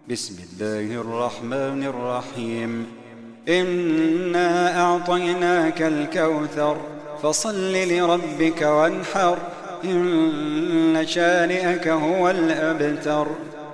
بسم الله الرحمن الرحيم. إنا أعطيناك الكوثر فصل لربك وانحر إن شانئك هو الأبتر.